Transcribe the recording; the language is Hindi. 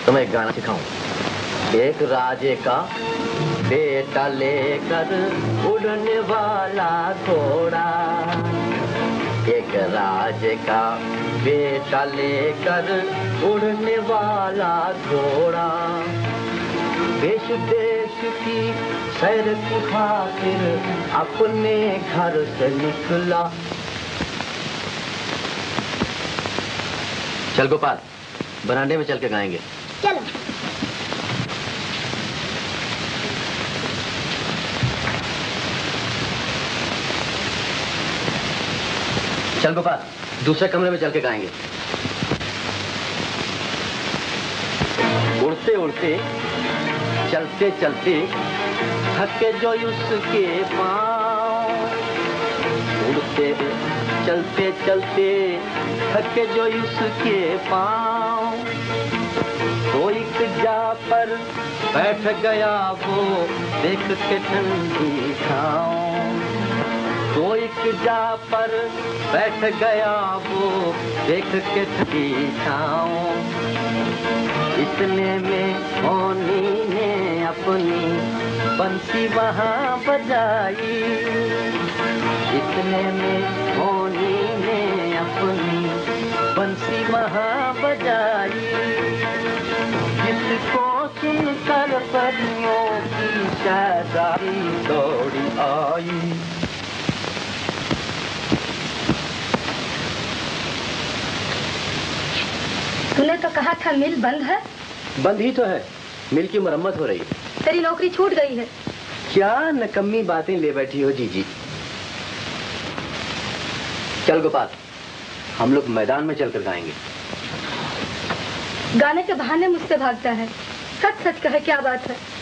तुम्हें एक गाना सिखाऊं। एक राजे का बेटा लेकर उड़ने वाला घोड़ा, एक राजे का बेटा लेकर उड़ने वाला घोड़ा, देश देश की सैर की खातिर अपने घर से निकला। चल गोपाल, बरामदे में चल के गाएंगे। चलो। चल गोपाल, दूसरे कमरे में चल के गाएंगे। उड़ते उड़ते चलते चलते थके जो उसके पाँव, उड़ते चलते चलते थके जो उसके पाँव, तो एक जा पर बैठ गया वो देख के ठंडी छाँव, तो एक जा पर बैठ गया वो देख के ठंडी छाँव। इतने में होनी ने अपनी बंसी वहाँ बजाई, इतने में होनी ने अपनी बंसी वहाँ बजाई, जिसको सुनकर परियों की शादाई दौड़ी आई। तूने तो कहा था मिल बंद है। बंद ही तो है, मिल की मरम्मत हो रही है। तेरी नौकरी छूट गई है। क्या नकम्मी बातें ले बैठी हो जीजी। चल गोपाल, हम लोग मैदान में चलकर गाएंगे। गाने के बहाने मुझसे भागता है। सच सच कहे, क्या बात है?